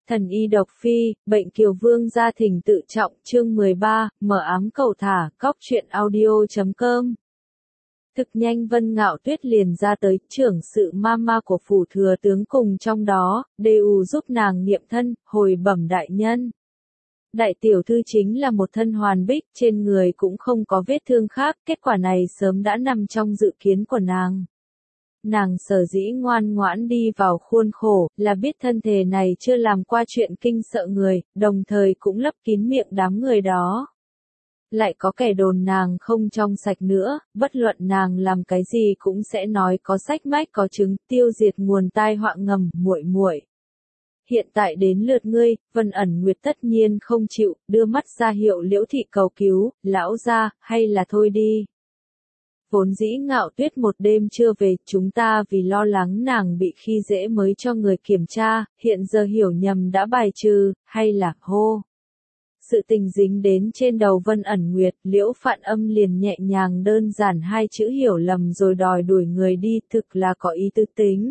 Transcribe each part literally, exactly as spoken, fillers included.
Thần y độc phi, bệnh kiều vương gia thỉnh tự trọng, chương mười ba, mở ám cầu thả, cóc truyện audio chấm com. Thực nhanh Vân Ngạo Tuyết liền ra tới, trưởng sự mama của phủ thừa tướng cùng trong đó, đều giúp nàng niệm thân, hồi bẩm đại nhân. Đại tiểu thư chính là một thân hoàn bích, trên người cũng không có vết thương khác, kết quả này sớm đã nằm trong dự kiến của nàng. Nàng sở dĩ ngoan ngoãn đi vào khuôn khổ, là biết thân thể này chưa làm qua chuyện kinh sợ người, đồng thời cũng lấp kín miệng đám người đó. Lại có kẻ đồn nàng không trong sạch nữa, bất luận nàng làm cái gì cũng sẽ nói có sách mách có chứng, tiêu diệt nguồn tai họa ngầm, muội muội. Hiện tại đến lượt ngươi, Vân ẩn nguyệt tất nhiên không chịu, đưa mắt ra hiệu Liễu thị cầu cứu, lão gia, hay là thôi đi. Vốn dĩ Ngạo Tuyết một đêm chưa về, chúng ta vì lo lắng nàng bị khi dễ mới cho người kiểm tra, hiện giờ hiểu nhầm đã bài trừ, hay là hô. Sự tình dính đến trên đầu Vân ẩn nguyệt, Liễu Phạn Âm liền nhẹ nhàng đơn giản hai chữ hiểu lầm rồi đòi đuổi người đi, thực là có ý tư tính.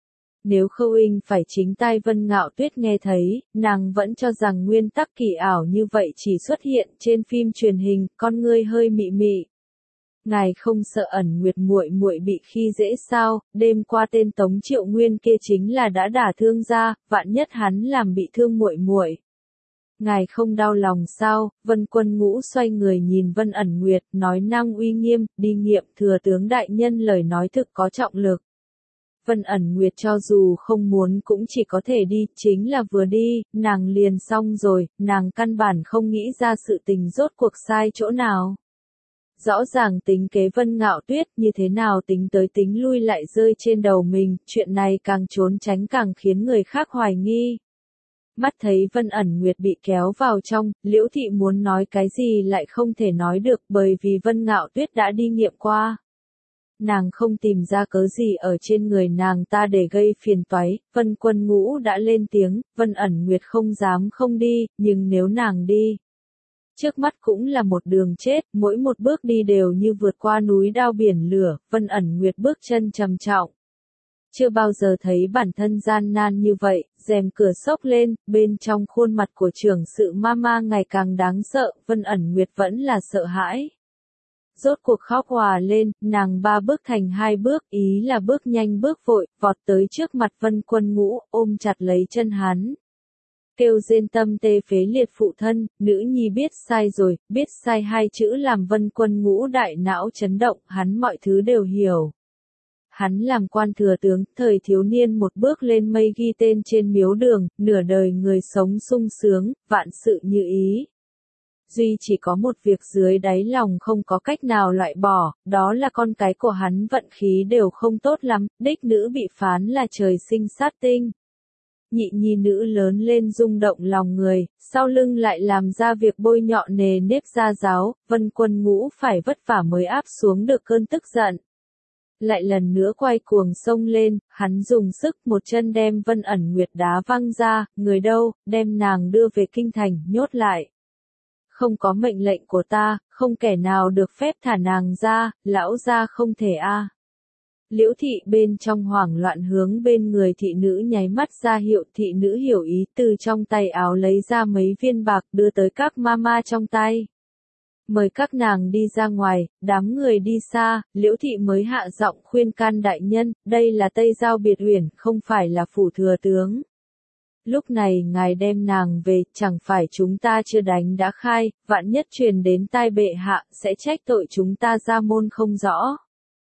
Nếu Khâu Inh phải chính tai Vân Ngạo Tuyết nghe thấy, nàng vẫn cho rằng nguyên tắc kỳ ảo như vậy chỉ xuất hiện trên phim truyền hình, con ngươi hơi mị mị. Ngài không sợ ẩn nguyệt muội muội bị khi dễ sao? Đêm qua tên Tống Triệu Nguyên kia chính là đã đả thương ra, vạn nhất hắn làm bị thương muội muội. Ngài không đau lòng sao? Vân Quân Ngũ xoay người nhìn Vân ẩn nguyệt, nói năng uy nghiêm, đi nghiệm thừa tướng đại nhân lời nói thực có trọng lực. Vân ẩn nguyệt cho dù không muốn cũng chỉ có thể đi, chính là vừa đi, nàng liền xong rồi, nàng căn bản không nghĩ ra sự tình rốt cuộc sai chỗ nào. Rõ ràng tính kế Vân Ngạo Tuyết như thế nào tính tới tính lui lại rơi trên đầu mình, chuyện này càng trốn tránh càng khiến người khác hoài nghi. Mắt thấy Vân ẩn nguyệt bị kéo vào trong, Liễu thị muốn nói cái gì lại không thể nói được bởi vì Vân Ngạo Tuyết đã đi nghiệm qua. Nàng không tìm ra cớ gì ở trên người nàng ta để gây phiền toái, Vân Quân Ngũ đã lên tiếng, Vân ẩn nguyệt không dám không đi, nhưng nếu nàng đi. Trước mắt cũng là một đường chết, mỗi một bước đi đều như vượt qua núi đao biển lửa, Vân ẩn nguyệt bước chân trầm trọng. Chưa bao giờ thấy bản thân gian nan như vậy, rèm cửa xốc lên, bên trong khuôn mặt của trưởng sự mama ngày càng đáng sợ, Vân ẩn nguyệt vẫn là sợ hãi. Rốt cuộc khóc hòa lên, nàng ba bước thành hai bước, ý là bước nhanh bước vội, vọt tới trước mặt Vân Quân Ngũ, ôm chặt lấy chân hắn. Kêu rên tâm tê phế liệt phụ thân, nữ nhi biết sai rồi, biết sai hai chữ làm Vân Quân Ngũ đại não chấn động, hắn mọi thứ đều hiểu. Hắn làm quan thừa tướng, thời thiếu niên một bước lên mây ghi tên trên miếu đường, nửa đời người sống sung sướng, vạn sự như ý. Duy chỉ có một việc dưới đáy lòng không có cách nào loại bỏ, đó là con cái của hắn vận khí đều không tốt lắm, đích nữ bị phán là trời sinh sát tinh. Nhị nhi nữ lớn lên rung động lòng người, sau lưng lại làm ra việc bôi nhọ nề nếp gia giáo, Vân Quân Ngũ phải vất vả mới áp xuống được cơn tức giận. Lại lần nữa quay cuồng sông lên, hắn dùng sức một chân đem Vân ẩn nguyệt đá văng ra, người đâu, đem nàng đưa về kinh thành, nhốt lại. Không có mệnh lệnh của ta, không kẻ nào được phép thả nàng ra, lão gia không thể a. Liễu thị bên trong hoảng loạn hướng bên người thị nữ nháy mắt ra hiệu, thị nữ hiểu ý, từ trong tay áo lấy ra mấy viên bạc đưa tới các mama trong tay. Mời các nàng đi ra ngoài, đám người đi xa, Liễu thị mới hạ giọng khuyên can đại nhân, đây là Tây Giao Biệt Uyển, không phải là phủ thừa tướng. Lúc này ngài đem nàng về, chẳng phải chúng ta chưa đánh đã khai, vạn nhất truyền đến tai bệ hạ, sẽ trách tội chúng ta ra môn không rõ.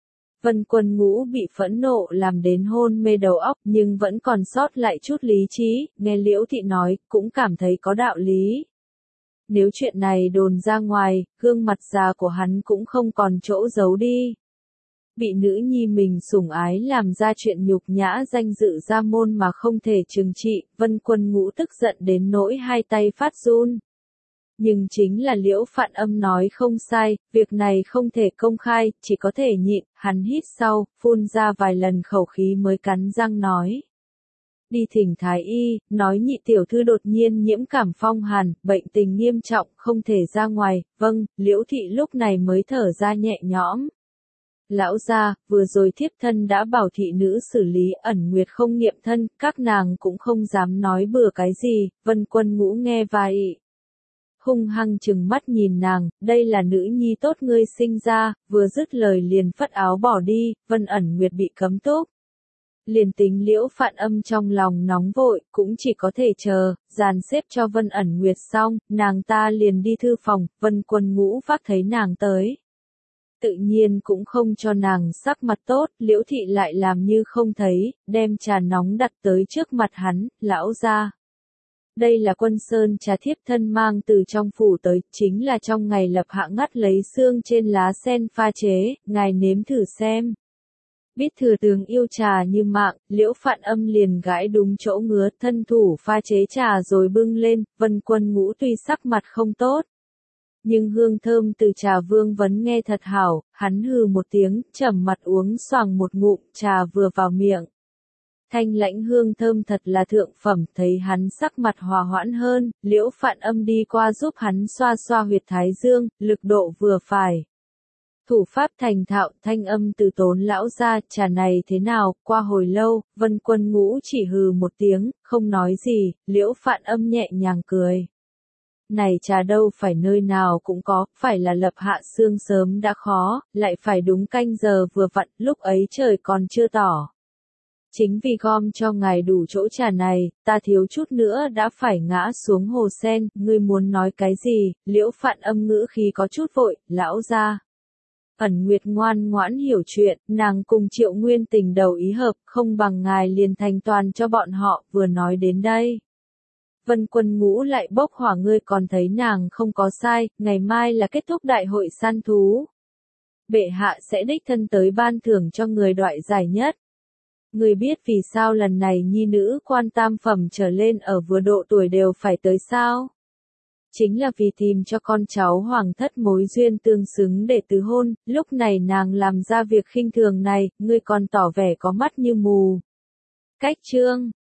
Vân Quân Ngũ bị phẫn nộ làm đến hôn mê đầu óc nhưng vẫn còn sót lại chút lý trí, nghe Liễu thị nói, cũng cảm thấy có đạo lý. Nếu chuyện này đồn ra ngoài, gương mặt già của hắn cũng không còn chỗ giấu đi. Bị nữ nhi mình sủng ái làm ra chuyện nhục nhã danh dự ra môn mà không thể trừng trị, Vân Quân Ngũ tức giận đến nỗi hai tay phát run. Nhưng chính là Liễu Phạn Âm nói không sai, việc này không thể công khai, chỉ có thể nhịn, hắn hít sau, phun ra vài lần khẩu khí mới cắn răng nói. Đi thỉnh thái y, nói nhị tiểu thư đột nhiên nhiễm cảm phong hàn, bệnh tình nghiêm trọng, không thể ra ngoài, vâng, Liễu thị lúc này mới thở ra nhẹ nhõm. Lão gia, vừa rồi thiếp thân đã bảo thị nữ xử lý, Ẩn Nguyệt không nghiệm thân, các nàng cũng không dám nói bừa cái gì. Vân Quân Ngũ nghe vậy, hung hăng chừng mắt nhìn nàng, đây là nữ nhi tốt ngươi sinh ra, vừa dứt lời liền phất áo bỏ đi. Vân Ẩn Nguyệt bị cấm túc. Liền tính Liễu Phạn Âm trong lòng nóng vội, cũng chỉ có thể chờ, dàn xếp cho Vân Ẩn Nguyệt xong, nàng ta liền đi thư phòng. Vân Quân Ngũ phát thấy nàng tới, tự nhiên cũng không cho nàng sắc mặt tốt. Liễu thị lại làm như không thấy, đem trà nóng đặt tới trước mặt hắn. Lão gia, đây là Quân Sơn trà thiếp thân mang từ trong phủ tới, chính là trong ngày lập hạ ngắt lấy xương trên lá sen pha chế, ngài nếm thử xem. Biết thừa tướng yêu trà như mạng, Liễu Phạn Âm liền gãi đúng chỗ ngứa, thân thủ pha chế trà rồi bưng lên. Vân Quân Ngũ tuy sắc mặt không tốt, nhưng hương thơm từ trà vương vấn nghe thật hảo. Hắn hừ một tiếng, trầm mặt uống xoàng một ngụm, trà vừa vào miệng, thanh lãnh hương thơm thật là thượng phẩm. Thấy hắn sắc mặt hòa hoãn hơn, Liễu Phạn Âm đi qua giúp hắn xoa xoa huyệt thái dương, lực độ vừa phải, thủ pháp thành thạo. Thanh âm từ tốn: lão gia, trà này thế nào? Qua hồi lâu, Vân Quân Ngũ chỉ hừ một tiếng, không nói gì. Liễu Phạn Âm nhẹ nhàng cười. Này trà đâu phải nơi nào cũng có, phải là lập hạ sương sớm đã khó, lại phải đúng canh giờ vừa vặn, lúc ấy trời còn chưa tỏ. Chính vì gom cho ngài đủ chỗ trà này, ta thiếu chút nữa đã phải ngã xuống hồ sen. Ngươi muốn nói cái gì? Liễu Phạn Âm ngữ khí có chút vội. Lão gia. Ẩn Nguyệt ngoan ngoãn hiểu chuyện, nàng cùng Triệu Nguyên tình đầu ý hợp, không bằng ngài liền thành toàn cho bọn họ. Vừa nói đến đây, Vân Quân Ngũ lại bốc hỏa. Ngươi còn thấy nàng không có sai, ngày mai là kết thúc đại hội săn thú. Bệ hạ sẽ đích thân tới ban thưởng cho người đoại giải nhất. Ngươi biết vì sao lần này nhi nữ quan tam phẩm trở lên ở vừa độ tuổi đều phải tới sao? Chính là vì tìm cho con cháu hoàng thất mối duyên tương xứng để tứ hôn. Lúc này nàng làm ra việc khinh thường này, ngươi còn tỏ vẻ có mắt như mù. Cách chương